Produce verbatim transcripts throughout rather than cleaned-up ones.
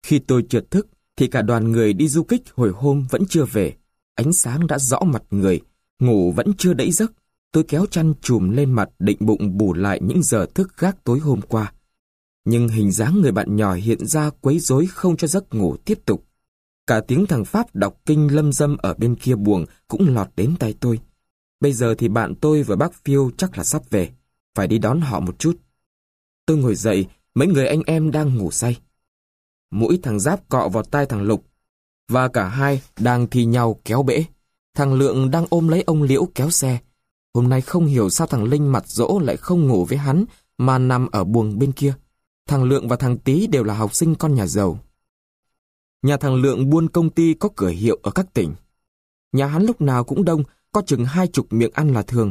Khi tôi chợt thức, thì cả đoàn người đi du kích hồi hôm vẫn chưa về. Ánh sáng đã rõ mặt người, ngủ vẫn chưa đẫy giấc. Tôi kéo chăn chùm lên mặt định bụng bù lại những giờ thức gác tối hôm qua. Nhưng hình dáng người bạn nhỏ hiện ra quấy rối không cho giấc ngủ tiếp tục. Cả tiếng thằng Pháp đọc kinh lâm dâm ở bên kia buồng cũng lọt đến tai tôi. Bây giờ thì bạn tôi và bác Phiêu chắc là sắp về. Phải đi đón họ một chút. Tôi ngồi dậy, mấy người anh em đang ngủ say. Mũi thằng Giáp cọ vào tai thằng Lục. Và cả hai đang thi nhau kéo bể. Thằng Lượng đang ôm lấy ông Liễu kéo xe. Hôm nay không hiểu sao thằng Linh mặt dỗ lại không ngủ với hắn mà nằm ở buồng bên kia. Thằng Lượng và thằng Tý đều là học sinh con nhà giàu. Nhà thằng Lượng buôn công ty có cửa hiệu ở các tỉnh. Nhà hắn lúc nào cũng đông, có chừng hai chục miệng ăn là thường.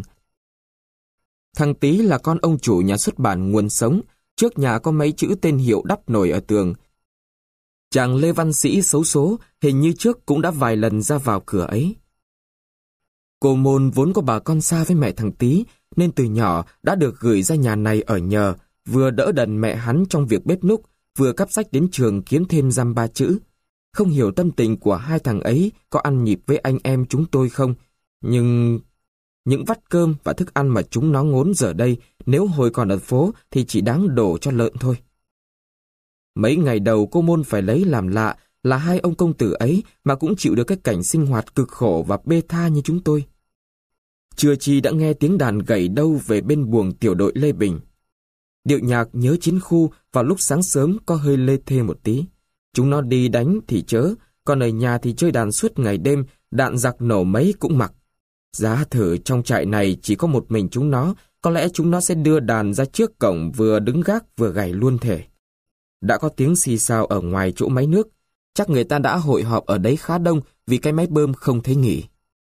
Thằng Tý là con ông chủ nhà xuất bản Nguồn Sống, trước nhà có mấy chữ tên hiệu đắp nổi ở tường. Chàng Lê Văn Sĩ xấu số, hình như trước cũng đã vài lần ra vào cửa ấy. Cô Môn vốn có bà con xa với mẹ thằng Tý, nên từ nhỏ đã được gửi ra nhà này ở nhờ, vừa đỡ đần mẹ hắn trong việc bếp núc, vừa cắp sách đến trường kiếm thêm dăm ba chữ. Không hiểu tâm tình của hai thằng ấy có ăn nhịp với anh em chúng tôi không, nhưng những vắt cơm và thức ăn mà chúng nó ngốn giờ đây, nếu hồi còn ở phố thì chỉ đáng đổ cho lợn thôi. Mấy ngày đầu cô Môn phải lấy làm lạ là hai ông công tử ấy mà cũng chịu được cái cảnh sinh hoạt cực khổ và bê tha như chúng tôi. Chưa chi đã nghe tiếng đàn gảy đâu về bên buồng tiểu đội Lê Bình. Điệu nhạc nhớ chiến khu vào lúc sáng sớm có hơi lê thê một tí. Chúng nó đi đánh thì chớ, còn ở nhà thì chơi đàn suốt ngày đêm, đạn giặc nổ mấy cũng mặc. Giá thử trong trại này chỉ có một mình chúng nó, có lẽ chúng nó sẽ đưa đàn ra trước cổng vừa đứng gác vừa gảy luôn thể. Đã có tiếng xì xào ở ngoài chỗ máy nước, chắc người ta đã hội họp ở đấy khá đông vì cái máy bơm không thấy nghỉ.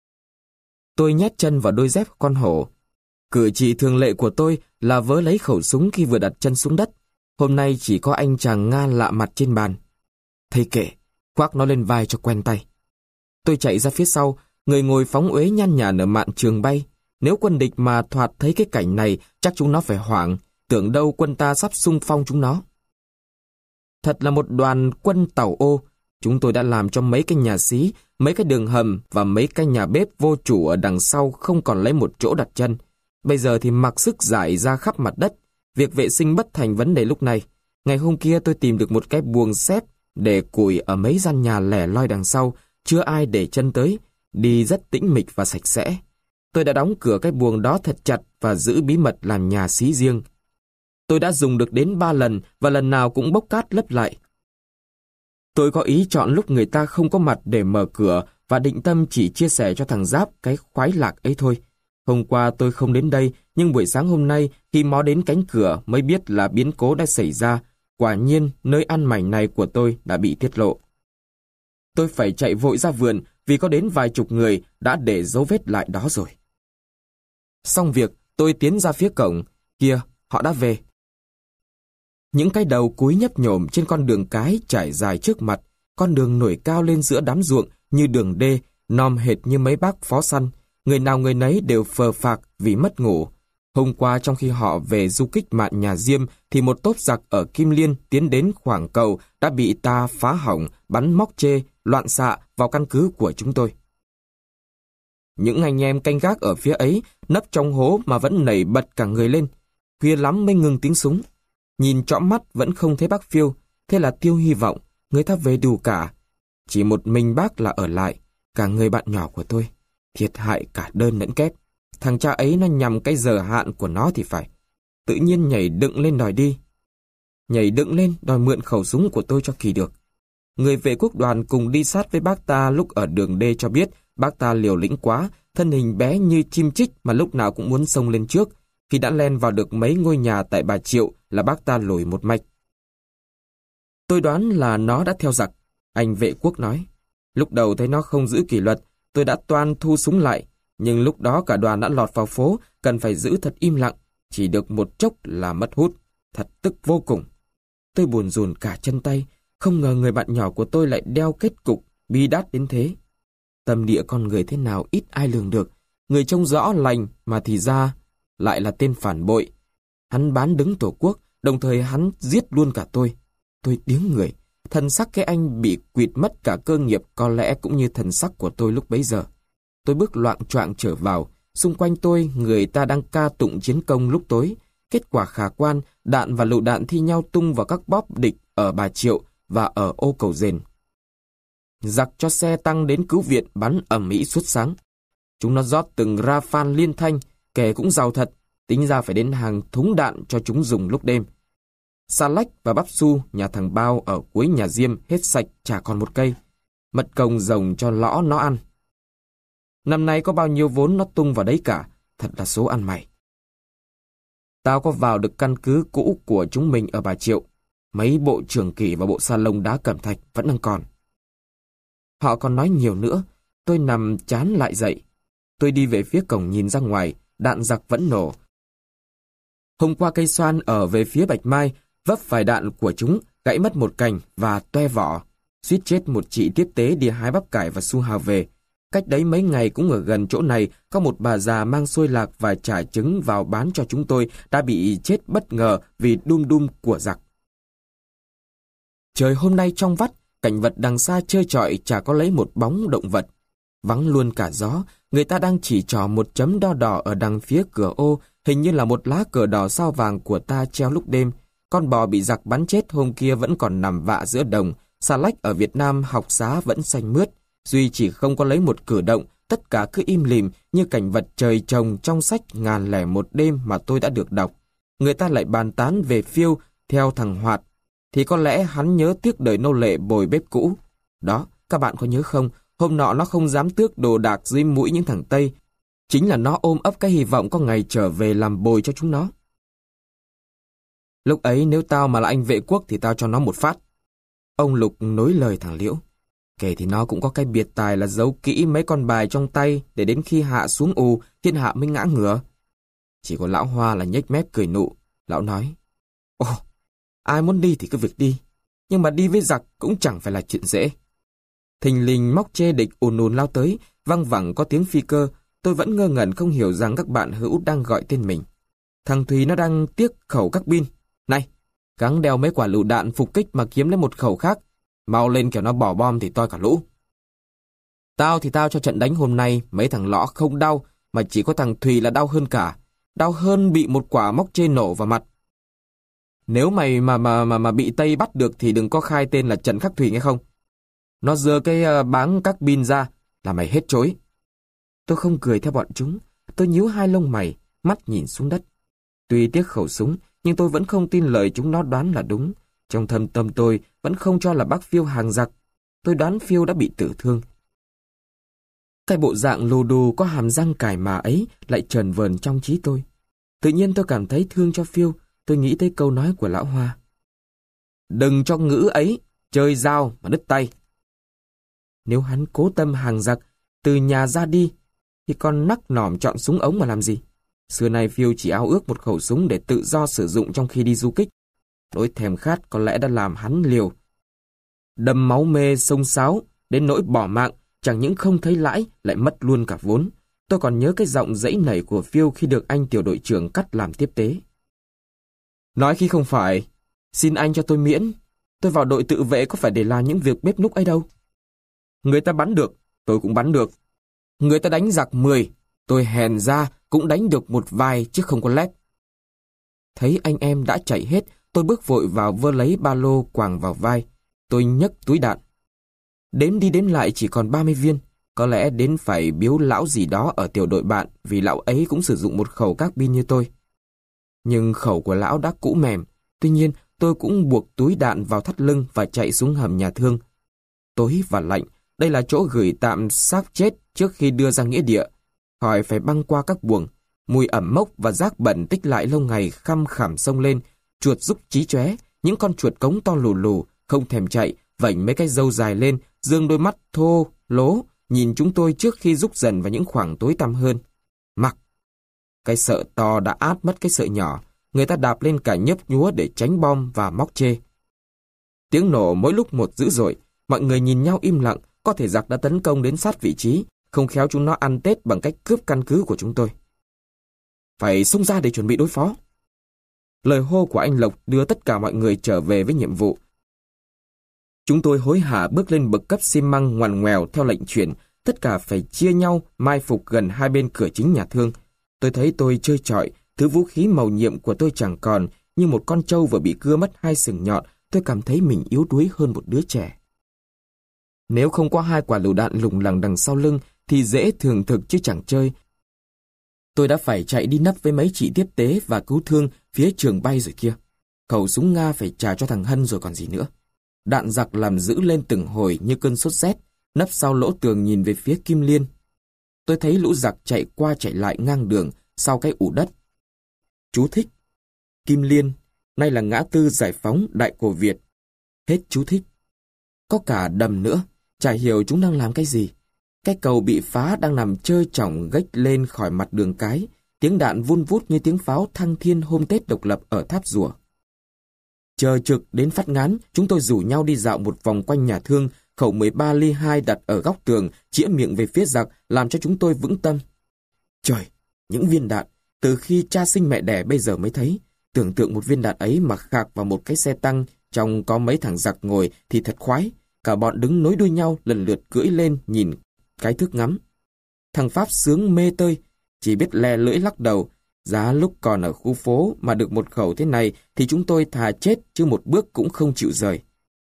Tôi nhét chân vào đôi dép con hổ. Cử chỉ thường lệ của tôi là vớ lấy khẩu súng khi vừa đặt chân xuống đất. Hôm nay chỉ có anh chàng Nga lạ mặt trên bàn. Thầy kệ, khoác nó lên vai cho quen tay. Tôi chạy ra phía sau, người ngồi phóng uế nhăn nhản ở mạn trường bay. Nếu quân địch mà thoạt thấy cái cảnh này, chắc chúng nó phải hoảng, tưởng đâu quân ta sắp xung phong chúng nó. Thật là một đoàn quân tàu ô. Chúng tôi đã làm cho mấy cái nhà xí, mấy cái đường hầm và mấy cái nhà bếp vô chủ ở đằng sau không còn lấy một chỗ đặt chân. Bây giờ thì mặc sức rải ra khắp mặt đất. Việc vệ sinh bất thành vấn đề lúc này. Ngày hôm kia tôi tìm được một cái buồng xếp để củi ở mấy gian nhà lẻ loi đằng sau, chưa ai để chân tới, đi rất tĩnh mịch và sạch sẽ. Tôi đã đóng cửa cái buồng đó thật chặt và giữ bí mật làm nhà xí riêng. Tôi đã dùng được đến ba lần và lần nào cũng bốc cát lấp lại. Tôi có ý chọn lúc người ta không có mặt để mở cửa và định tâm chỉ chia sẻ cho thằng Giáp cái khoái lạc ấy thôi. Hôm qua tôi không đến đây, nhưng buổi sáng hôm nay khi mó đến cánh cửa mới biết là biến cố đã xảy ra. Quả nhiên, nơi ăn mảnh này của tôi đã bị tiết lộ. Tôi phải chạy vội ra vườn vì có đến vài chục người đã để dấu vết lại đó rồi. Xong việc, tôi tiến ra phía cổng. Kìa, họ đã về. Những cái đầu cúi nhấp nhổm trên con đường cái trải dài trước mặt, con đường nổi cao lên giữa đám ruộng như đường đê, nom hệt như mấy bác phó săn. Người nào người nấy đều phờ phạc vì mất ngủ. Hôm qua trong khi họ về du kích mạn nhà Diêm thì một tốp giặc ở Kim Liên tiến đến khoảng cầu đã bị ta phá hỏng, bắn móc chê, loạn xạ vào căn cứ của chúng tôi. Những anh em canh gác ở phía ấy nấp trong hố mà vẫn nảy bật cả người lên. Khuya lắm mới ngừng tiếng súng. Nhìn trõm mắt vẫn không thấy bác Phiêu, thế là Tiêu hy vọng người ta về đủ cả. Chỉ một mình bác là ở lại, cả người bạn nhỏ của tôi. Thiệt hại cả đơn lẫn kép. Thằng cha ấy nó nhằm cái giờ hạn của nó thì phải. Tự nhiên nhảy đựng lên đòi đi. Nhảy đựng lên đòi mượn khẩu súng của tôi cho kỳ được. Người vệ quốc đoàn cùng đi sát với bác ta lúc ở đường đê cho biết bác ta liều lĩnh quá, thân hình bé như chim chích mà lúc nào cũng muốn xông lên trước. Khi đã len vào được mấy ngôi nhà tại Bà Triệu là bác ta lùi một mạch. Tôi đoán là nó đã theo giặc, anh vệ quốc nói. Lúc đầu thấy nó không giữ kỷ luật, tôi đã toan thu súng lại. Nhưng lúc đó cả đoàn đã lọt vào phố, cần phải giữ thật im lặng. Chỉ được một chốc là mất hút, thật tức vô cùng. Tôi buồn rùn cả chân tay, không ngờ người bạn nhỏ của tôi lại đeo kết cục bi đát đến thế. Tâm địa con người thế nào ít ai lường được. Người trông rõ lành mà thì ra lại là tên phản bội. Hắn bán đứng tổ quốc, đồng thời hắn giết luôn cả tôi. Tôi điếng người, Thần sắc cái anh bị quỵt mất cả cơ nghiệp có lẽ cũng như thần sắc của tôi lúc bấy giờ. Tôi bước loạng choạng trở vào, xung quanh tôi người ta đang ca tụng chiến công lúc tối. Kết quả khả quan, đạn và lựu đạn thi nhau tung vào các bóp địch ở Bà Triệu và ở ô Cầu Dền. Giặc cho xe tăng đến cứu viện bắn ầm ĩ suốt sáng. Chúng nó rót từng Rafale liên thanh, kẻ cũng giàu thật, tính ra phải đến hàng thúng đạn cho chúng dùng lúc đêm. Xà lách và bắp su nhà thằng Bao ở cuối nhà Diêm hết sạch chả còn một cây. Mật cồng rồng cho lõ nó ăn. Năm nay có bao nhiêu vốn nó tung vào đấy cả, thật là số ăn mày. Tao có vào được căn cứ cũ của chúng mình ở Bà Triệu. Mấy bộ trường kỷ và bộ sa lông đá cẩm thạch vẫn đang còn. Họ còn nói nhiều nữa, tôi nằm chán lại dậy. Tôi đi về phía cổng nhìn ra ngoài, đạn giặc vẫn nổ. Hôm qua cây xoan ở về phía Bạch Mai, vấp phải đạn của chúng, gãy mất một cành và toe vỏ. Suýt chết một chị tiếp tế đi hái bắp cải và su hào về. Cách đấy mấy ngày cũng ở gần chỗ này, có một bà già mang xôi lạc và chả trứng vào bán cho chúng tôi đã bị chết bất ngờ vì đum đum của giặc. Trời hôm nay trong vắt, cảnh vật đằng xa trơ trọi chả có lấy một bóng động vật. Vắng luôn cả gió, người ta đang chỉ trỏ một chấm đo đỏ ở đằng phía cửa ô, hình như là một lá cờ đỏ sao vàng của ta treo lúc đêm. Con bò bị giặc bắn chết hôm kia vẫn còn nằm vạ giữa đồng, xà lách ở Việt Nam học xá vẫn xanh mướt. Duy chỉ không có lấy một cử động, tất cả cứ im lìm như cảnh vật trời trồng trong sách Ngàn lẻ một đêm mà tôi đã được đọc. Người ta lại bàn tán về Phiêu theo thằng Hoạt, thì có lẽ hắn nhớ tiếc đời nô lệ bồi bếp cũ. Đó, các bạn có nhớ không, hôm nọ nó không dám tước đồ đạc dưới mũi những thằng Tây. Chính là nó ôm ấp cái hy vọng có ngày trở về làm bồi cho chúng nó. Lúc ấy nếu tao mà là anh vệ quốc thì tao cho nó một phát. Ông Lục nối lời thằng Liễu. Kể thì nó cũng có cái biệt tài là giấu kỹ mấy con bài trong tay để đến khi hạ xuống ù, thiên hạ mới ngã ngửa. Chỉ có lão Hoa là nhếch mép cười nụ. Lão nói, ồ, ai muốn đi thì cứ việc đi, nhưng mà đi với giặc cũng chẳng phải là chuyện dễ. Thình lình móc chê địch ùn ùn lao tới, văng vẳng có tiếng phi cơ. Tôi vẫn ngơ ngẩn không hiểu rằng các bạn hữu đang gọi tên mình. Thằng Thùy nó đang tiếc khẩu các bin. Này, gắng đeo mấy quả lựu đạn phục kích mà kiếm lấy một khẩu khác. Mau lên kẻo nó bỏ bom thì toi cả lũ. Tao thì tao cho trận đánh hôm nay mấy thằng lõ không đau, mà chỉ có thằng Thùy là đau hơn cả. Đau hơn bị một quả móc chê nổ vào mặt. Nếu mày mà mà mà mà bị Tây bắt được thì đừng có khai tên là Trần Khắc Thùy nghe không? Nó giơ cái uh, báng các bin ra là mày hết chối. Tôi không cười theo bọn chúng. Tôi nhíu hai lông mày, mắt nhìn xuống đất. Tuy tiếc khẩu súng, nhưng tôi vẫn không tin lời chúng nó đoán là đúng. Trong thâm tâm tôi vẫn không cho là bác Phiêu hàng giặc. Tôi đoán Phiêu đã bị tử thương. Cái bộ dạng lù đù có hàm răng cài mà ấy lại trần vờn trong trí tôi. Tự nhiên tôi cảm thấy thương cho Phiêu. Tôi nghĩ tới câu nói của lão Hoa. Đừng cho ngữ ấy, chơi dao mà đứt tay. Nếu hắn cố tâm hàng giặc, từ nhà ra đi, thì còn nắc nỏm chọn súng ống mà làm gì? Xưa nay Phiêu chỉ ao ước một khẩu súng để tự do sử dụng trong khi đi du kích. Nỗi thèm khát có lẽ đã làm hắn liều. Đâm máu mê sông sáo, đến nỗi bỏ mạng, chẳng những không thấy lãi, lại mất luôn cả vốn. Tôi còn nhớ cái giọng dãy nảy của Phiêu khi được anh tiểu đội trưởng cắt làm tiếp tế. Nói khi không phải, xin anh cho tôi miễn. Tôi vào đội tự vệ có phải để làm những việc bếp núc ấy đâu. Người ta bắn được, tôi cũng bắn được. Người ta đánh giặc mười, tôi hèn ra cũng đánh được một vài chứ không có lép. Thấy anh em đã chạy hết, tôi bước vội vào vơ lấy ba lô quàng vào vai. Tôi nhấc túi đạn. Đếm đi đếm lại chỉ còn ba mươi viên. Có lẽ đến phải biếu lão gì đó ở tiểu đội bạn vì lão ấy cũng sử dụng một khẩu các bin như tôi. Nhưng khẩu của lão đã cũ mềm. Tuy nhiên tôi cũng buộc túi đạn vào thắt lưng và chạy xuống hầm nhà thương. Tối và lạnh, đây là chỗ gửi tạm xác chết trước khi đưa ra nghĩa địa. Khỏi phải băng qua các buồng. Mùi ẩm mốc và rác bẩn tích lại lâu ngày khăm khẳm xông lên. Chuột rúc chí chóe, những con chuột cống to lù lù, không thèm chạy, vảnh mấy cái râu dài lên, dương đôi mắt thô, lố, nhìn chúng tôi trước khi rúc dần vào những khoảng tối tăm hơn. Mặc! Cái sợ to đã át mất cái sợ nhỏ, người ta đạp lên cả nhấp nhúa để tránh bom và móc chê. Tiếng nổ mỗi lúc một dữ dội, mọi người nhìn nhau im lặng, có thể giặc đã tấn công đến sát vị trí, không khéo chúng nó ăn Tết bằng cách cướp căn cứ của chúng tôi. Phải xông ra để chuẩn bị đối phó. Lời hô của anh Lộc đưa tất cả mọi người trở về với nhiệm vụ. Chúng tôi hối hả bước lên bậc cấp xi măng ngoằn ngoèo theo lệnh truyền, tất cả phải chia nhau mai phục gần hai bên cửa chính nhà thương. Tôi thấy tôi chơi chọi, thứ vũ khí mầu nhiệm của tôi chẳng còn, như một con trâu vừa bị cưa mất hai sừng nhọn. Tôi cảm thấy mình yếu đuối hơn một đứa trẻ. Nếu không có hai quả lựu đạn lủng lẳng đằng sau lưng thì dễ thường thực chứ chẳng chơi. Tôi đã phải chạy đi nấp với mấy chị tiếp tế và cứu thương phía trường bay rồi kia. Khẩu súng Nga phải trả cho thằng Hân rồi còn gì nữa. Đạn giặc làm dữ lên từng hồi như cơn sốt rét, nấp sau lỗ tường nhìn về phía Kim Liên. Tôi thấy lũ giặc chạy qua chạy lại ngang đường sau cái ụ đất. Chú thích. Kim Liên, nay là ngã tư Giải Phóng Đại Cổ Việt. Hết chú thích. Có cả đầm nữa, chả hiểu chúng đang làm cái gì. Cái cầu bị phá đang nằm trơ trỏng gách lên khỏi mặt đường cái, tiếng đạn vun vút như tiếng pháo thăng thiên hôm Tết độc lập ở Tháp Rùa. Chờ trực đến phát ngán, chúng tôi rủ nhau đi dạo một vòng quanh nhà thương, khẩu mười ba ly hai đặt ở góc tường, chĩa miệng về phía giặc, làm cho chúng tôi vững tâm. Trời, những viên đạn, từ khi cha sinh mẹ đẻ bây giờ mới thấy. Tưởng tượng một viên đạn ấy mà khạc vào một cái xe tăng, trong có mấy thằng giặc ngồi thì thật khoái. Cả bọn đứng nối đuôi nhau lần lượt cưỡi lên nhìn cái thước ngắm. Thằng Pháp sướng mê tơi, chỉ biết le lưỡi lắc đầu. Giá lúc còn ở khu phố mà được một khẩu thế này thì chúng tôi thà chết chứ một bước cũng không chịu rời.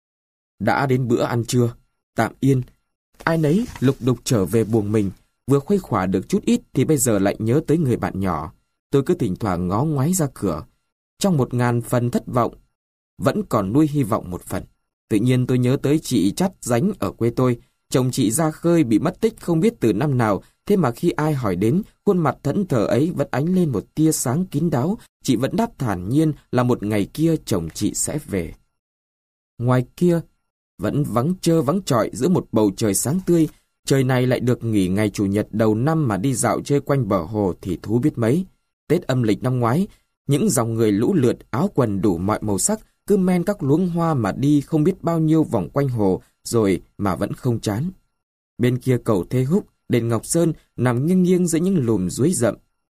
Đã đến bữa ăn trưa, tạm yên. Ai nấy lục đục trở về buồng mình, vừa khuây khỏa được chút ít thì bây giờ lại nhớ tới người bạn nhỏ. Tôi cứ thỉnh thoảng ngó ngoáy ra cửa. Trong một ngàn phần thất vọng, vẫn còn nuôi hy vọng một phần. Tự nhiên tôi nhớ tới chị Chắt Dánh ở quê tôi. Chồng chị ra khơi bị mất tích không biết từ năm nào, thế mà khi ai hỏi đến, khuôn mặt thẫn thờ ấy vẫn ánh lên một tia sáng kín đáo. Chị vẫn đáp thản nhiên là một ngày kia chồng chị sẽ về. Ngoài kia, vẫn vắng trơ vắng trọi giữa một bầu trời sáng tươi. Trời này lại được nghỉ ngày Chủ nhật đầu năm mà đi dạo chơi quanh bờ hồ thì thú biết mấy. Tết âm lịch năm ngoái, những dòng người lũ lượt áo quần đủ mọi màu sắc cứ men các luống hoa mà đi không biết bao nhiêu vòng quanh hồ rồi mà vẫn không chán. Bên kia cầu Thê Húc, đền Ngọc Sơn nằm nghiêng nghiêng giữa những lùm suối rậm.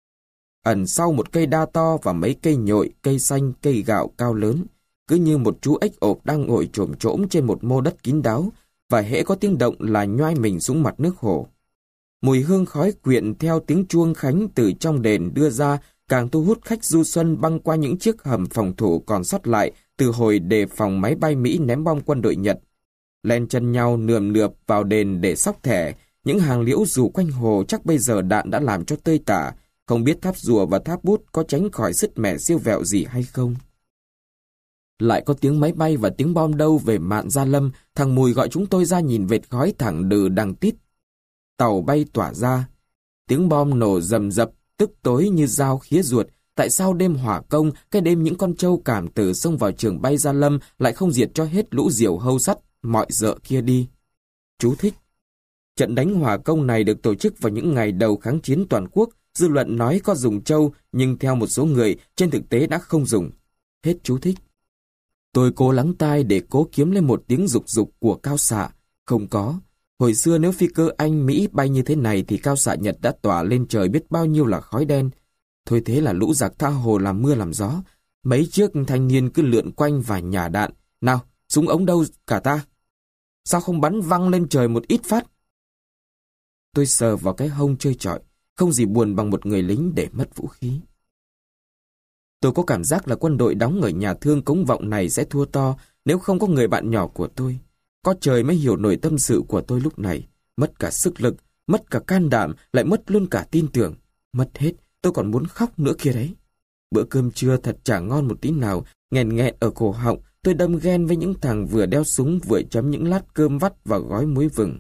Ẩn sau một cây đa to và mấy cây nhội, cây xanh, cây gạo cao lớn, cứ như một chú ếch ộp đang ngồi chồm chỗm trên một mô đất kín đáo, và hễ có tiếng động là nhoai mình xuống mặt nước hồ. Mùi hương khói quyện theo tiếng chuông khánh từ trong đền đưa ra càng thu hút khách du xuân băng qua những chiếc hầm phòng thủ còn sót lại từ hồi đề phòng máy bay Mỹ ném bom quân đội Nhật. Len chân nhau nườm nượp vào đền để xóc thẻ, những hàng liễu rủ quanh hồ chắc bây giờ đạn đã làm cho tơi tả, không biết Tháp Rùa và Tháp Bút có tránh khỏi sứt mẻ siêu vẹo gì hay không. Lại có tiếng máy bay và tiếng bom đâu về Mạn Gia Lâm, thằng Mùi gọi chúng tôi ra nhìn vệt khói thẳng đừ đằng tít. Tàu bay tỏa ra, tiếng bom nổ rầm rập, tức tối như dao khía ruột. Tại sao đêm hỏa công, cái đêm những con trâu cảm tử xông vào trường bay Gia Lâm lại không diệt cho hết lũ diều hâu sắt, mọi dợ kia đi? Chú thích. Trận đánh hỏa công này được tổ chức vào những ngày đầu kháng chiến toàn quốc, dư luận nói có dùng trâu, nhưng theo một số người, trên thực tế đã không dùng. Hết chú thích. Tôi cố lắng tai để cố kiếm lên một tiếng rục rục của cao xạ. Không có. Hồi xưa nếu phi cơ Anh, Mỹ bay như thế này thì cao xạ Nhật đã tỏa lên trời biết bao nhiêu là khói đen. Thôi thế là lũ giặc tha hồ làm mưa làm gió. Mấy chiếc thanh niên cứ lượn quanh và nhả đạn. Nào, súng ống đâu cả ta? Sao không bắn văng lên trời một ít phát? Tôi sờ vào cái hông chơi chọi, không gì buồn bằng một người lính để mất vũ khí. Tôi có cảm giác là quân đội đóng ở nhà thương Cống Vọng này sẽ thua to nếu không có người bạn nhỏ của tôi. Có trời mới hiểu nổi tâm sự của tôi lúc này. Mất cả sức lực, mất cả can đảm, lại mất luôn cả tin tưởng. Mất hết, tôi còn muốn khóc nữa kia đấy. Bữa cơm trưa thật chả ngon một tí nào, nghẹn nghẹn ở cổ họng. Tôi đâm ghen với những thằng vừa đeo súng vừa chấm những lát cơm vắt và gói muối vừng.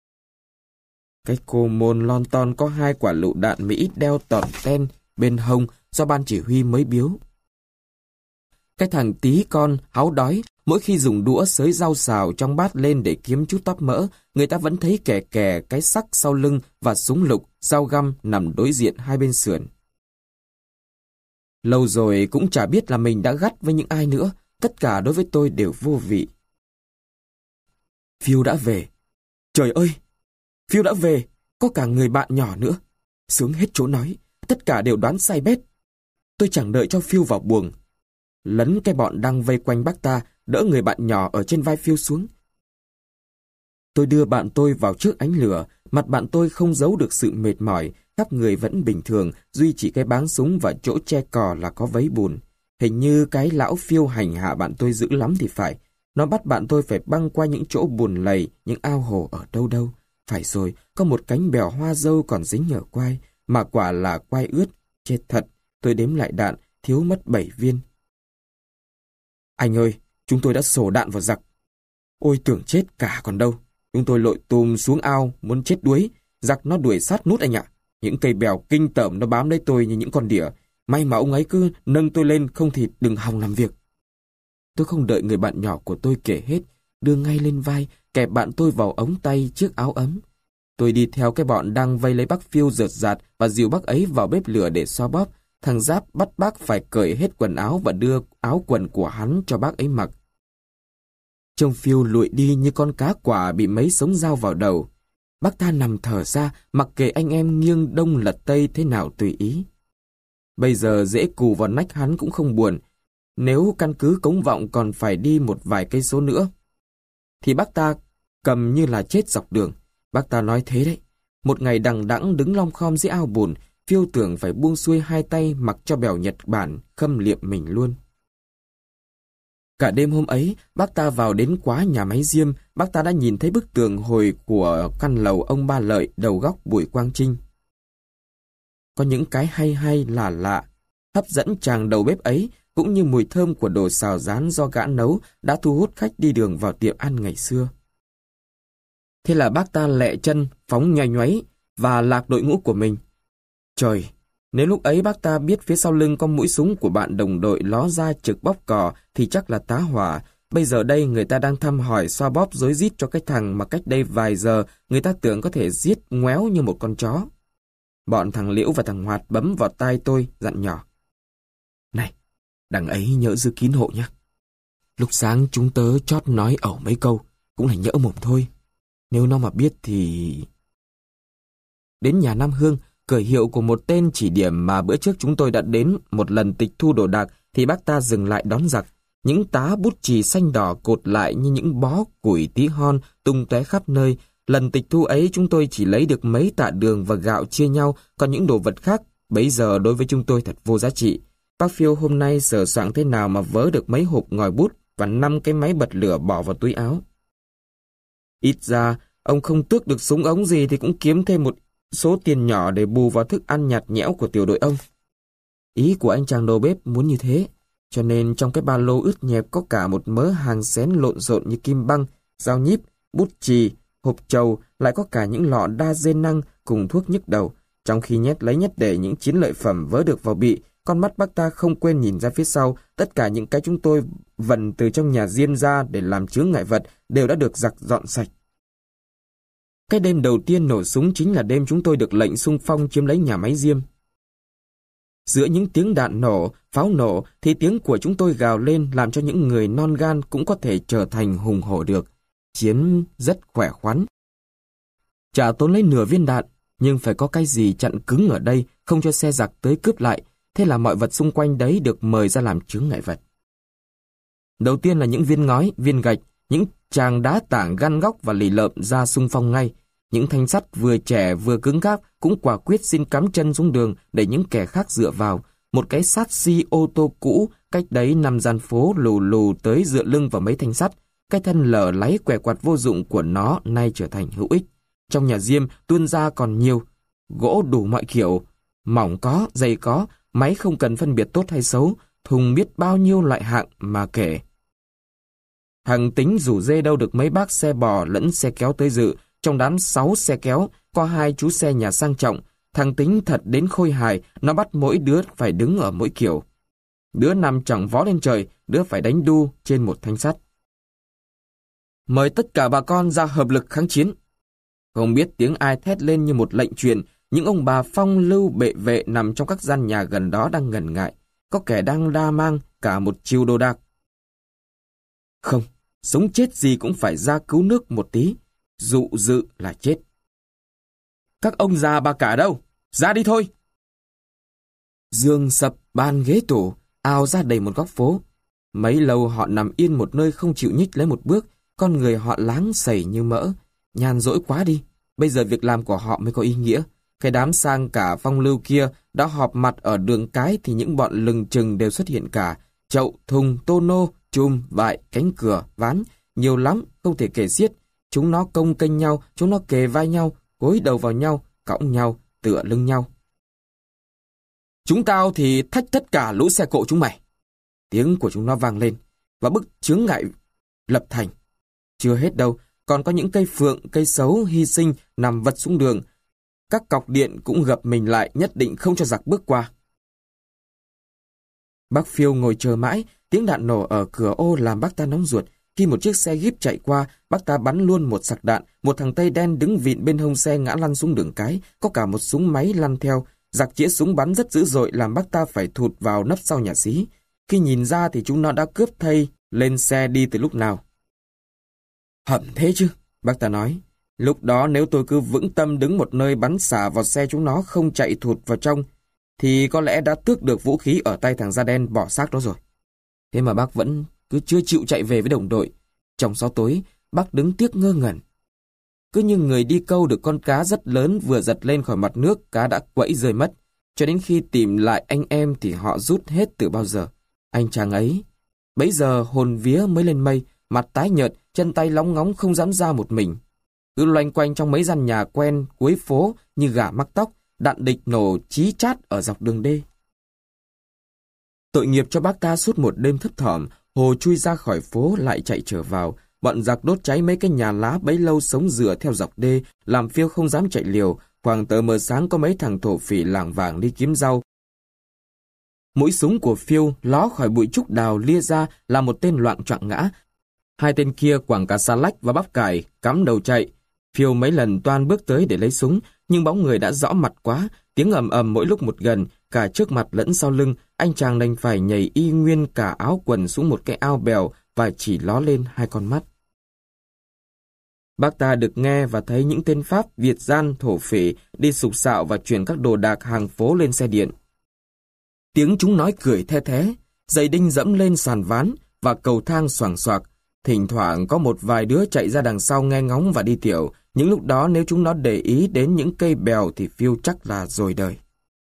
Cái cô môn lon ton có hai quả lựu đạn Mỹ đeo tỏn ten bên hông do ban chỉ huy mới biếu. Cái thằng tí con háu đói, mỗi khi dùng đũa xới rau xào trong bát lên để kiếm chút tóp mỡ, người ta vẫn thấy kè kè cái sắc sau lưng và súng lục, dao găm nằm đối diện hai bên sườn. Lâu rồi cũng chả biết là mình đã gắt với những ai nữa, tất cả đối với tôi đều vô vị. Phiêu đã về. Trời ơi! Phiêu đã về, có cả người bạn nhỏ nữa. Sướng hết chỗ nói, tất cả đều đoán sai bét. Tôi chẳng đợi cho Phiêu vào buồng. Lấn cái bọn đang vây quanh bác ta, đỡ người bạn nhỏ ở trên vai Phiêu xuống. Tôi đưa bạn tôi vào trước ánh lửa, mặt bạn tôi không giấu được sự mệt mỏi, khắp người vẫn bình thường, duy chỉ cái báng súng và chỗ che cò là có vấy bùn. Hình như cái lão phiêu hành hạ bạn tôi dữ lắm thì phải. Nó bắt bạn tôi phải băng qua những chỗ bùn lầy, những ao hồ ở đâu đâu. Phải rồi, có một cánh bèo hoa dâu còn dính ở quai, mà quả là quai ướt. Chết thật, tôi đếm lại đạn, thiếu mất bảy viên. Anh ơi, chúng tôi đã sổ đạn vào giặc. Ôi tưởng chết cả còn đâu. Chúng tôi lội tùm xuống ao, muốn chết đuối. Giặc nó đuổi sát nút anh ạ. Những cây bèo kinh tởm nó bám lấy tôi như những con đỉa. May mà ông ấy cứ nâng tôi lên, không thì đừng hòng làm việc. Tôi không đợi người bạn nhỏ của tôi kể hết, đưa ngay lên vai, kẹp bạn tôi vào ống tay chiếc áo ấm. Tôi đi theo cái bọn đang vây lấy bác Phiêu rượt rạt và dìu bác ấy vào bếp lửa để xoa bóp. Thằng Giáp bắt bác phải cởi hết quần áo và đưa áo quần của hắn cho bác ấy mặc. Trông Phiêu lụi đi như con cá quả bị mấy sống dao vào đầu. Bác ta nằm thở ra, mặc kệ anh em nghiêng đông lật tây thế nào tùy ý. Bây giờ dễ cù vào nách hắn cũng không buồn. Nếu căn cứ Cống Vọng còn phải đi một vài cây số nữa, thì bác ta cầm như là chết dọc đường. Bác ta nói thế đấy. Một ngày đằng đẵng đứng lom khom dưới ao bùn, Phiêu tưởng phải buông xuôi hai tay mặc cho bèo Nhật Bản khâm liệm mình luôn. Cả đêm hôm ấy, bác ta vào đến quá nhà máy diêm, bác ta đã nhìn thấy bức tường hồi của căn lầu ông Ba Lợi đầu góc Bùi Quang Trinh. Có những cái hay hay lạ lạ, hấp dẫn chàng đầu bếp ấy, cũng như mùi thơm của đồ xào rán do gã nấu đã thu hút khách đi đường vào tiệm ăn ngày xưa. Thế là bác ta lẹ chân, phóng nhoay nhoáy và lạc đội ngũ của mình. Trời, nếu lúc ấy bác ta biết phía sau lưng có mũi súng của bạn đồng đội ló ra trực bóp cò thì chắc là tá hỏa. Bây giờ đây người ta đang thăm hỏi xoa bóp rối rít cho cái thằng mà cách đây vài giờ người ta tưởng có thể giết ngoéo như một con chó. Bọn thằng Liễu và thằng Hoạt bấm vào tai tôi, dặn nhỏ. Này, đằng ấy nhỡ giữ kín hộ nhé. Lúc sáng chúng tớ chót nói ẩu mấy câu, cũng là nhỡ mồm thôi. Nếu nó mà biết thì... Đến nhà Nam Hương, cởi hiệu của một tên chỉ điểm mà bữa trước chúng tôi đã đến một lần tịch thu đồ đạc, thì bác ta dừng lại đón giặc. Những tá bút chì xanh đỏ cột lại như những bó củi tí hon tung tóe khắp nơi. Lần tịch thu ấy chúng tôi chỉ lấy được mấy tạ đường và gạo chia nhau, còn những đồ vật khác bấy giờ đối với chúng tôi thật vô giá trị. Bác Phiêu hôm nay sờ soạng thế nào mà vớ được mấy hộp ngòi bút và năm cái máy bật lửa bỏ vào túi áo. Ít ra, ông không tước được súng ống gì thì cũng kiếm thêm một số tiền nhỏ để bù vào thức ăn nhạt nhẽo của tiểu đội ông. Ý của anh chàng đầu bếp muốn như thế, cho nên trong cái ba lô ướt nhẹp có cả một mớ hàng xén lộn xộn như kim băng, dao nhíp, bút chì, hộp trầu, lại có cả những lọ đa dê năng cùng thuốc nhức đầu. Trong khi nhét lấy nhét để những chiến lợi phẩm vớ được vào bị, con mắt bác ta không quên nhìn ra phía sau. Tất cả những cái chúng tôi vần từ trong nhà diêm ra để làm chướng ngại vật đều đã được giặc dọn sạch. Cái đêm đầu tiên nổ súng chính là đêm chúng tôi được lệnh xung phong chiếm lấy nhà máy diêm. Giữa những tiếng đạn nổ, pháo nổ thì tiếng của chúng tôi gào lên làm cho những người non gan cũng có thể trở thành hùng hổ được. Chiến rất khỏe khoắn. Chả tốn lấy nửa viên đạn, nhưng phải có cái gì chặn cứng ở đây, không cho xe giặc tới cướp lại. Thế là mọi vật xung quanh đấy được mời ra làm chướng ngại vật. Đầu tiên là những viên ngói, viên gạch, những tràng đá tảng gan góc và lì lợm ra xung phong ngay. Những thanh sắt vừa trẻ vừa cứng cáp cũng quả quyết xin cắm chân xuống đường để những kẻ khác dựa vào. Một cái sát xi ô tô cũ, cách đấy năm gian phố lù lù tới dựa lưng vào mấy thanh sắt. Cái thân lở láy què quạt vô dụng của nó nay trở thành hữu ích. Trong nhà diêm tuôn ra còn nhiều, gỗ đủ mọi kiểu, mỏng có, dày có, máy không cần phân biệt tốt hay xấu, thùng biết bao nhiêu loại hạng mà kể. Thằng Tính rủ dê đâu được mấy bác xe bò lẫn xe kéo tới dự. Trong đám sáu xe kéo, có hai chú xe nhà sang trọng. Thằng Tính thật đến khôi hài, nó bắt mỗi đứa phải đứng ở mỗi kiểu. Đứa nằm chẳng vó lên trời, đứa phải đánh đu trên một thanh sắt. Mời tất cả bà con ra hợp lực kháng chiến. Không biết tiếng ai thét lên như một lệnh truyền, những ông bà phong lưu bệ vệ nằm trong các gian nhà gần đó đang ngần ngại. Có kẻ đang đa mang cả một chiêu đồ đạc. Không, sống chết gì cũng phải ra cứu nước một tí, dụ dự là chết. Các ông già bà cả đâu? Ra đi thôi! Giường sập bàn ghế tủ, ào ra đầy một góc phố. Mấy lâu họ nằm yên một nơi không chịu nhích lấy một bước, con người họ láng xẩy như mỡ. Nhàn rỗi quá đi. Bây giờ việc làm của họ mới có ý nghĩa. Cái đám sang cả phong lưu kia đã họp mặt ở đường cái thì những bọn lừng chừng đều xuất hiện cả. Chậu, thùng, tô nô, chùm, vại, cánh cửa, ván. Nhiều lắm, không thể kể xiết. Chúng nó công kênh nhau, chúng nó kề vai nhau, gối đầu vào nhau, cõng nhau, tựa lưng nhau. Chúng tao thì thách tất cả lũ xe cộ chúng mày. Tiếng của chúng nó vang lên, và bức chướng ngại lập thành. Chưa hết đâu, còn có những cây phượng, cây sấu, hy sinh, nằm vật xuống đường. Các cọc điện cũng gập mình lại, nhất định không cho giặc bước qua. Bác Phiêu ngồi chờ mãi, tiếng đạn nổ ở cửa ô làm bác ta nóng ruột. Khi một chiếc xe Jeep chạy qua, bác ta bắn luôn một sặc đạn. Một thằng Tây đen đứng vịn bên hông xe ngã lăn xuống đường cái, có cả một súng máy lăn theo. Giặc chĩa súng bắn rất dữ dội làm bác ta phải thụt vào nấp sau nhà xí. Khi nhìn ra thì chúng nó đã cướp thây lên xe đi từ lúc nào. Hẩm thế chứ, bác ta nói. Lúc đó nếu tôi cứ vững tâm đứng một nơi bắn xả vào xe chúng nó không chạy thụt vào trong, thì có lẽ đã tước được vũ khí ở tay thằng da đen bỏ xác đó rồi. Thế mà bác vẫn cứ chưa chịu chạy về với đồng đội. Trong gió tối, bác đứng tiếc ngơ ngẩn. Cứ như người đi câu được con cá rất lớn vừa giật lên khỏi mặt nước, cá đã quẫy rơi mất. Cho đến khi tìm lại anh em thì họ rút hết từ bao giờ. Anh chàng ấy, bấy giờ hồn vía mới lên mây, mặt tái nhợt, chân tay lóng ngóng không dám ra một mình. Cứ loanh quanh trong mấy gian nhà quen cuối phố như gà mắc tóc, đạn địch nổ chí chát ở dọc đường đê. Tội nghiệp cho bác ta suốt một đêm thấp thỏm, Hồ chui ra khỏi phố lại chạy trở vào. Bọn giặc đốt cháy mấy cái nhà lá bấy lâu sống dựa theo dọc đê, làm Phiêu không dám chạy liều. Khoảng tờ mờ sáng có mấy thằng thổ phỉ lảng vảng đi kiếm rau. Mũi súng của Phiêu ló khỏi bụi trúc đào lia ra là một tên loạng choạng ngã. Hai tên kia quẳng cả xà lách và bắp cải, cắm đầu chạy. Phiêu mấy lần toan bước tới để lấy súng, nhưng bóng người đã rõ mặt quá, tiếng ầm ầm mỗi lúc một gần, cả trước mặt lẫn sau lưng, anh chàng đành phải nhảy y nguyên cả áo quần xuống một cái ao bèo và chỉ ló lên hai con mắt. Bác ta được nghe và thấy những tên Pháp, Việt gian, thổ phỉ đi sục sạo và chuyển các đồ đạc hàng phố lên xe điện. Tiếng chúng nói cười the thé, giày đinh dẫm lên sàn ván và cầu thang xoàng xoạc. Thỉnh thoảng có một vài đứa chạy ra đằng sau nghe ngóng và đi tiểu. Những lúc đó nếu chúng nó để ý đến những cây bèo thì Phiêu chắc là rồi đời.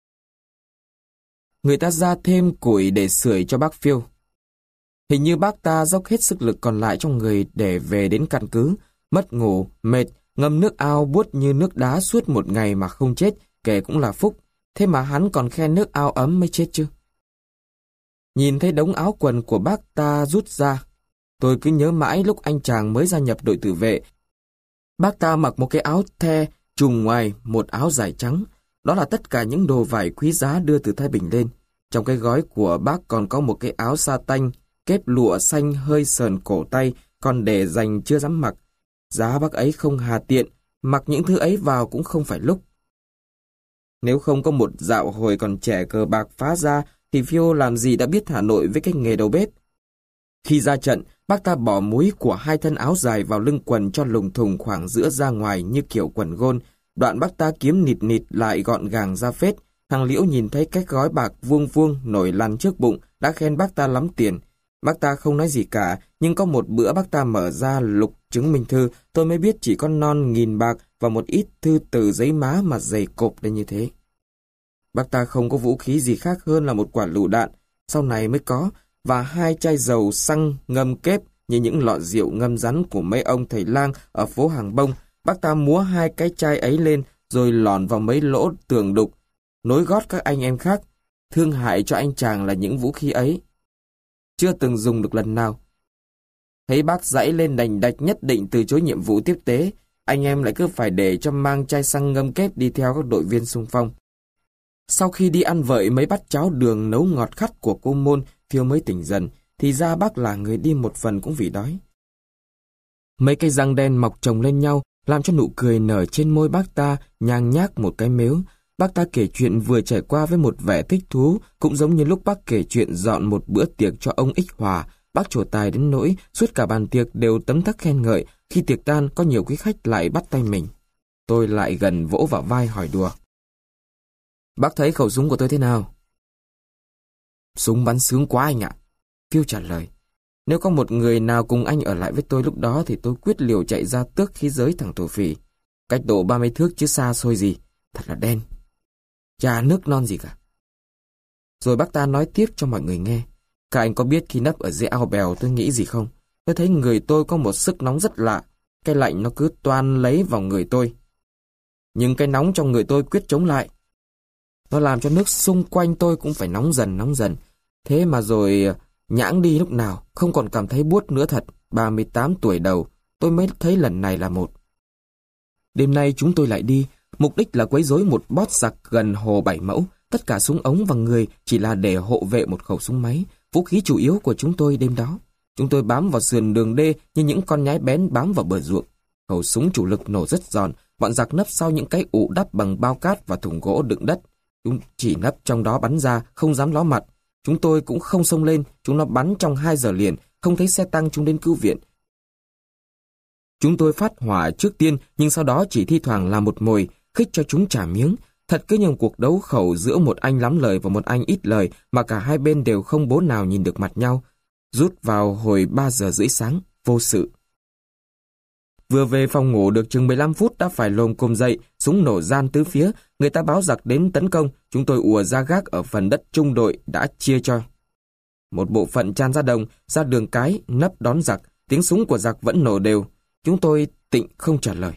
Người ta ra thêm củi để sưởi cho bác Phiêu. Hình như bác ta dốc hết sức lực còn lại trong người để về đến căn cứ. Mất ngủ, mệt, ngâm nước ao buốt như nước đá suốt một ngày mà không chết, kể cũng là phúc. Thế mà hắn còn khen nước ao ấm mới chết chứ. Nhìn thấy đống áo quần của bác ta rút ra, tôi cứ nhớ mãi lúc anh chàng mới gia nhập đội tự vệ. Bác ta mặc một cái áo the, trùm ngoài một áo dài trắng. Đó là tất cả những đồ vải quý giá đưa từ Thái Bình lên. Trong cái gói của bác còn có một cái áo sa tanh, kép lụa xanh hơi sờn cổ tay, còn để dành chưa dám mặc. Giá bác ấy không hà tiện, mặc những thứ ấy vào cũng không phải lúc. Nếu không có một dạo hồi còn trẻ cờ bạc phá ra, thì Phiêu làm gì đã biết Hà Nội với cái nghề đầu bếp. Khi ra trận, bác ta bỏ múi của hai thân áo dài vào lưng quần cho lùng thùng khoảng giữa ra ngoài như kiểu quần gôn. Đoạn bác ta kiếm nịt nịt lại gọn gàng ra phết. Thằng Liễu nhìn thấy cái gói bạc vuông vuông nổi lăn trước bụng, đã khen bác ta lắm tiền. Bác ta không nói gì cả, nhưng có một bữa bác ta mở ra lục chứng minh thư, tôi mới biết chỉ có non nghìn bạc và một ít thư từ giấy má mà dày cộp lên như thế. Bác ta không có vũ khí gì khác hơn là một quả lựu đạn, sau này mới có, và hai chai dầu xăng ngâm kép như những lọ rượu ngâm rắn của mấy ông thầy lang ở phố Hàng Bông. Bác ta múa hai cái chai ấy lên rồi lòn vào mấy lỗ tường đục, nối gót các anh em khác. Thương hại cho anh chàng là những vũ khí ấy chưa từng dùng được lần nào. Thấy bác dãy lên đành đạch nhất định từ chối nhiệm vụ tiếp tế, anh em lại cứ phải để cho mang chai xăng ngâm kép đi theo các đội viên xung phong. Sau khi đi ăn vợi mấy bát cháo đường nấu ngọt khắt của cô Môn, Phiêu mới tỉnh dần, thì ra bác là người đi một phần cũng vì đói. Mấy cây răng đen mọc chồng lên nhau, làm cho nụ cười nở trên môi bác ta nhang nhác một cái mếu. Bác ta kể chuyện vừa trải qua với một vẻ thích thú, cũng giống như lúc bác kể chuyện dọn một bữa tiệc cho ông Ích Hòa. Bác trổ tài đến nỗi suốt cả bàn tiệc đều tấm tắc khen ngợi. Khi tiệc tan có nhiều quý khách lại bắt tay mình. Tôi lại gần vỗ vào vai hỏi đùa. Bác thấy khẩu súng của tôi thế nào? Súng bắn sướng quá anh ạ. Phiêu trả lời. Nếu có một người nào cùng anh ở lại với tôi lúc đó thì tôi quyết liều chạy ra tước khí giới thằng thổ phỉ. Cách độ ba mươi thước chứ xa xôi gì. Thật là đen. Chả nước non gì cả. Rồi bác ta nói tiếp cho mọi người nghe. Các anh có biết khi nấp ở dưới ao bèo tôi nghĩ gì không? Tôi thấy người tôi có một sức nóng rất lạ. Cái lạnh nó cứ toan lấy vào người tôi. Nhưng cái nóng trong người tôi quyết chống lại. Nó làm cho nước xung quanh tôi cũng phải nóng dần nóng dần. Thế mà rồi nhãng đi lúc nào, không còn cảm thấy buốt nữa thật. ba mươi tám tuổi đầu, tôi mới thấy lần này là một. Đêm nay chúng tôi lại đi, mục đích là quấy rối một bót giặc gần hồ Bảy Mẫu. Tất cả súng ống và người chỉ là để hộ vệ một khẩu súng máy, vũ khí chủ yếu của chúng tôi đêm đó. Chúng tôi bám vào sườn đường đê như những con nhái bén bám vào bờ ruộng. Khẩu súng chủ lực nổ rất giòn, bọn giặc nấp sau những cái ụ đắp bằng bao cát và thùng gỗ đựng đất. Chúng chỉ nấp trong đó bắn ra, không dám ló mặt. Chúng tôi cũng không xông lên, chúng nó bắn trong hai giờ liền, không thấy xe tăng chúng đến cứu viện. Chúng tôi phát hỏa trước tiên, nhưng sau đó chỉ thi thoảng làm một mồi, khích cho chúng trả miếng. Thật cứ như một cuộc đấu khẩu giữa một anh lắm lời và một anh ít lời, mà cả hai bên đều không bố nào nhìn được mặt nhau. Rút vào hồi ba giờ rưỡi sáng, vô sự. Vừa về phòng ngủ được chừng mười lăm phút đã phải lồm cồm dậy, súng nổ gian tứ phía, người ta báo giặc đến tấn công, chúng tôi ùa ra gác ở phần đất trung đội đã chia cho. Một bộ phận tràn ra đồng, ra đường cái, nấp đón giặc, tiếng súng của giặc vẫn nổ đều, chúng tôi tịnh không trả lời.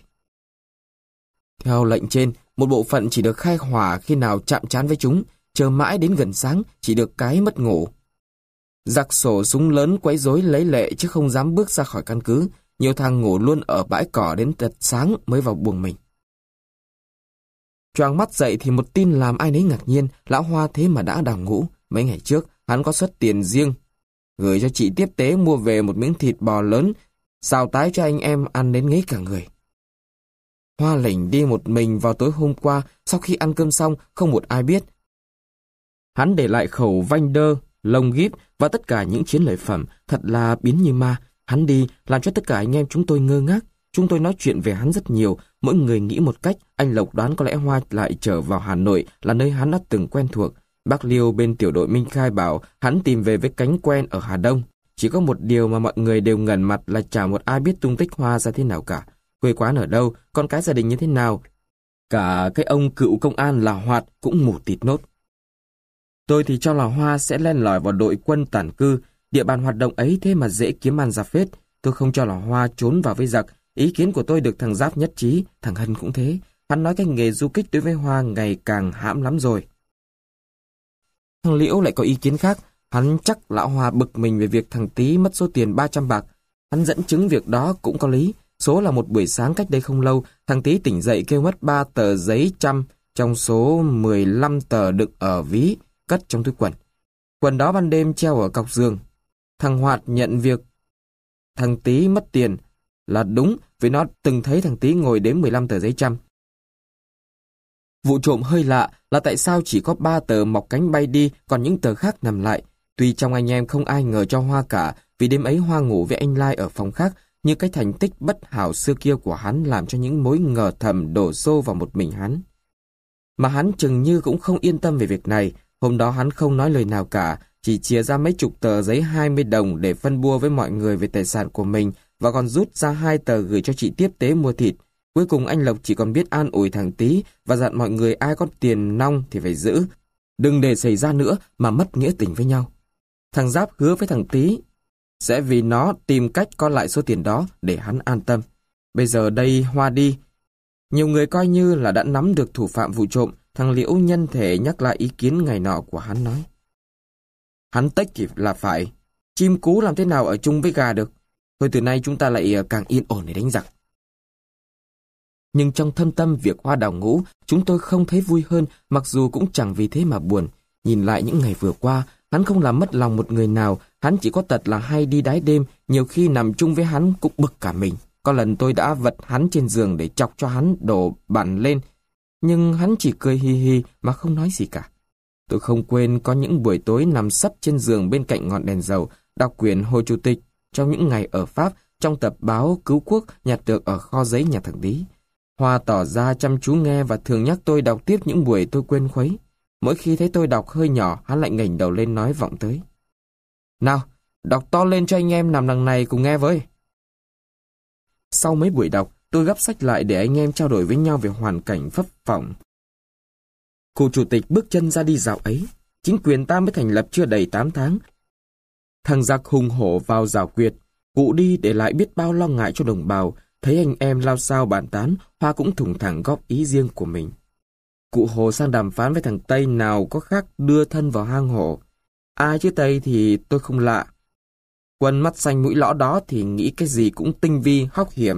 Theo lệnh trên, một bộ phận chỉ được khai hỏa khi nào chạm trán với chúng, chờ mãi đến gần sáng, chỉ được cái mất ngủ. Giặc sổ súng lớn quấy rối lấy lệ chứ không dám bước ra khỏi căn cứ. Nhiều thằng ngủ luôn ở bãi cỏ đến tận sáng mới vào buồng mình. Choàng mắt dậy thì một tin làm ai nấy ngạc nhiên, lão Hoa thế mà đã đào ngũ. Mấy ngày trước, hắn có xuất tiền riêng, gửi cho chị tiếp tế mua về một miếng thịt bò lớn, xào tái cho anh em ăn đến ngấy cả người. Hoa lỉnh đi một mình vào tối hôm qua, sau khi ăn cơm xong, không một ai biết. Hắn để lại khẩu vanh đơ, lông gíp và tất cả những chiến lợi phẩm, thật là biến như ma. Hắn đi, làm cho tất cả anh em chúng tôi ngơ ngác. Chúng tôi nói chuyện về hắn rất nhiều, mỗi người nghĩ một cách. Anh Lộc đoán có lẽ Hoa lại trở vào Hà Nội là nơi hắn đã từng quen thuộc. Bác Liêu bên tiểu đội Minh Khai bảo hắn tìm về với cánh quen ở Hà Đông. Chỉ có một điều mà mọi người đều ngẩn mặt là chả một ai biết tung tích Hoa ra thế nào cả. Quê quán ở đâu, con cái gia đình như thế nào. Cả cái ông cựu công an là Hoạt cũng mù tịt nốt. Tôi thì cho là Hoa sẽ len lỏi vào đội quân tản cư. Địa bàn hoạt động ấy thế mà dễ kiếm ăn ra phết. Tôi không cho là Hoa trốn vào với giặc. Ý kiến của tôi được thằng Giáp nhất trí, thằng Hân cũng thế. Hắn nói cái nghề du kích đối với Hoa ngày càng hãm lắm rồi. Thằng Liễu lại có ý kiến khác. Hắn chắc lão Hoa bực mình về việc thằng Tý mất số tiền ba trăm bạc. Hắn dẫn chứng việc đó cũng có lý. Số là một buổi sáng cách đây không lâu, thằng Tý tỉnh dậy kêu mất ba tờ giấy trăm trong số mười lăm tờ đựng ở ví, cất trong túi quần. Quần đó ban đêm treo ở cọc giường. Thằng Hoạt nhận việc thằng Tý mất tiền là đúng, vì nó từng thấy thằng Tý ngồi đếm mười lăm tờ giấy trăm. Vụ trộm hơi lạ là tại sao chỉ có ba tờ mọc cánh bay đi, còn những tờ khác nằm lại. Tuy trong anh em không ai ngờ cho Hoa cả, vì đêm ấy Hoa ngủ với anh Lai ở phòng khác, nhưng cái thành tích bất hảo xưa kia của hắn làm cho những mối ngờ thầm đổ xô vào một mình hắn. Mà hắn chừng như cũng không yên tâm về việc này. Hôm đó hắn không nói lời nào cả, chỉ chia ra mấy chục tờ giấy hai mươi đồng để phân bua với mọi người về tài sản của mình, và còn rút ra hai tờ gửi cho chị tiếp tế mua thịt. Cuối cùng anh Lộc chỉ còn biết an ủi thằng Tý và dặn mọi người ai có tiền nong thì phải giữ, đừng để xảy ra nữa mà mất nghĩa tình với nhau. Thằng Giáp hứa với thằng Tý sẽ vì nó tìm cách có lại số tiền đó để hắn an tâm. Bây giờ đây Hoa đi, nhiều người coi như là đã nắm được thủ phạm vụ trộm. Thằng Liễu nhân thể nhắc lại ý kiến ngày nọ của hắn, nói: Hắn tách thì là phải, chim cú làm thế nào ở chung với gà được. Thôi từ nay chúng ta lại càng yên ổn để đánh giặc. Nhưng trong thâm tâm việc Hoa đào ngũ, chúng tôi không thấy vui hơn, mặc dù cũng chẳng vì thế mà buồn. Nhìn lại những ngày vừa qua, hắn không làm mất lòng một người nào. Hắn chỉ có tật là hay đi đái đêm, nhiều khi nằm chung với hắn cũng bực cả mình. Có lần tôi đã vật hắn trên giường để chọc cho hắn đổ bặn lên, nhưng hắn chỉ cười hi hi mà không nói gì cả. Tôi không quên có những buổi tối nằm sấp trên giường bên cạnh ngọn đèn dầu, đọc quyển Hồ Chủ tịch trong những ngày ở Pháp, trong tập báo Cứu Quốc nhặt được ở kho giấy nhà thằng Tý. Hoa tỏ ra chăm chú nghe và thường nhắc tôi đọc tiếp những buổi tôi quên khuấy. Mỗi khi thấy tôi đọc hơi nhỏ, hắn lại ngẩng đầu lên nói vọng tới: Nào, đọc to lên cho anh em nằm đằng này cùng nghe với. Sau mấy buổi đọc, tôi gấp sách lại để anh em trao đổi với nhau về hoàn cảnh phấp phỏng. Cụ chủ tịch bước chân ra đi dạo ấy, chính quyền ta mới thành lập chưa đầy tám tháng. Thằng giặc hùng hổ vào rào quyệt, cụ đi để lại biết bao lo ngại cho đồng bào, thấy anh em lao xao bàn tán, Hoa cũng thủng thẳng góp ý riêng của mình. Cụ Hồ sang đàm phán với thằng Tây nào có khác đưa thân vào hang hổ. Ai chứ Tây thì tôi không lạ. Quân mắt xanh mũi lõ đó thì nghĩ cái gì cũng tinh vi, hóc hiểm.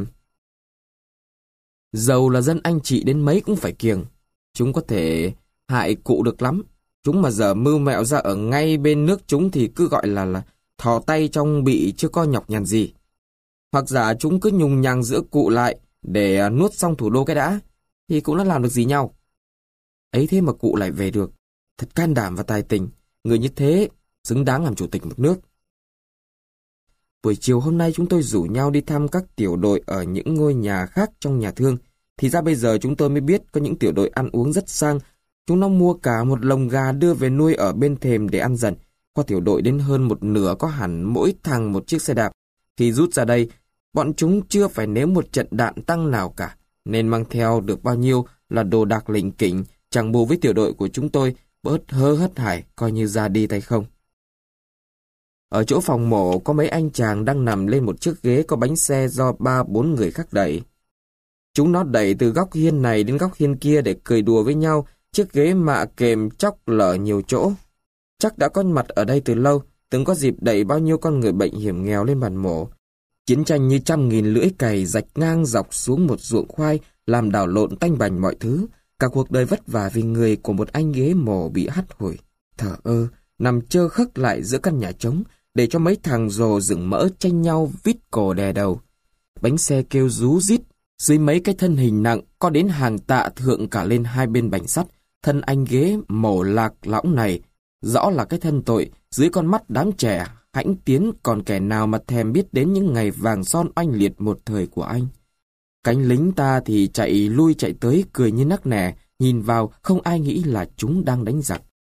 Dầu là dân anh chị đến mấy cũng phải kiêng. Chúng có thể hại cụ được lắm. Chúng mà giờ mưu mẹo ra ở ngay bên nước chúng thì cứ gọi là là thò tay trong bị chưa có nhọc nhằn gì. Hoặc giả chúng cứ nhùng nhằng giữa cụ lại để nuốt xong thủ đô cái đã, thì cũng đã làm được gì nhau. Ấy thế mà cụ lại về được. Thật can đảm và tài tình. Người như thế xứng đáng làm chủ tịch một nước. Buổi chiều hôm nay chúng tôi rủ nhau đi thăm các tiểu đội ở những ngôi nhà khác trong nhà thương. Thì ra bây giờ chúng tôi mới biết có những tiểu đội ăn uống rất sang. Chúng nó mua cả một lồng gà đưa về nuôi ở bên thềm để ăn dần. Có tiểu đội đến hơn một nửa có hẳn mỗi thằng một chiếc xe đạp. Khi rút ra đây, bọn chúng chưa phải nếm một trận đạn tăng nào cả. Nên mang theo được bao nhiêu là đồ đạc lỉnh kỉnh, chẳng bù với tiểu đội của chúng tôi bớt hơ hất hải coi như ra đi tay không. Ở chỗ phòng mổ có mấy anh chàng đang nằm lên một chiếc ghế có bánh xe do ba bốn người khác đẩy. Chúng nó đẩy từ góc hiên này đến góc hiên kia để cười đùa với nhau, chiếc ghế mạ kềm chóc lở nhiều chỗ. Chắc đã có mặt ở đây từ lâu, từng có dịp đẩy bao nhiêu con người bệnh hiểm nghèo lên bàn mổ. Chiến tranh như trăm nghìn lưỡi cày rạch ngang dọc xuống một ruộng khoai, làm đảo lộn tanh bành mọi thứ. Cả cuộc đời vất vả vì người của một anh ghế mổ bị hắt hủi, thờ ơ, nằm trơ khấc lại giữa căn nhà trống, để cho mấy thằng rồ rừng mỡ tranh nhau vít cổ đè đầu. Bánh xe kêu rú rít, dưới mấy cái thân hình nặng có đến hàng tạ thượng cả lên hai bên bánh sắt. Thân anh ghế mổ lạc lõng này, rõ là cái thân tội, dưới con mắt đám trẻ, hãnh tiến còn kẻ nào mà thèm biết đến những ngày vàng son oanh liệt một thời của anh. Cánh lính ta thì chạy lui chạy tới cười như nắc nẻ, nhìn vào không ai nghĩ là chúng đang đánh giặc.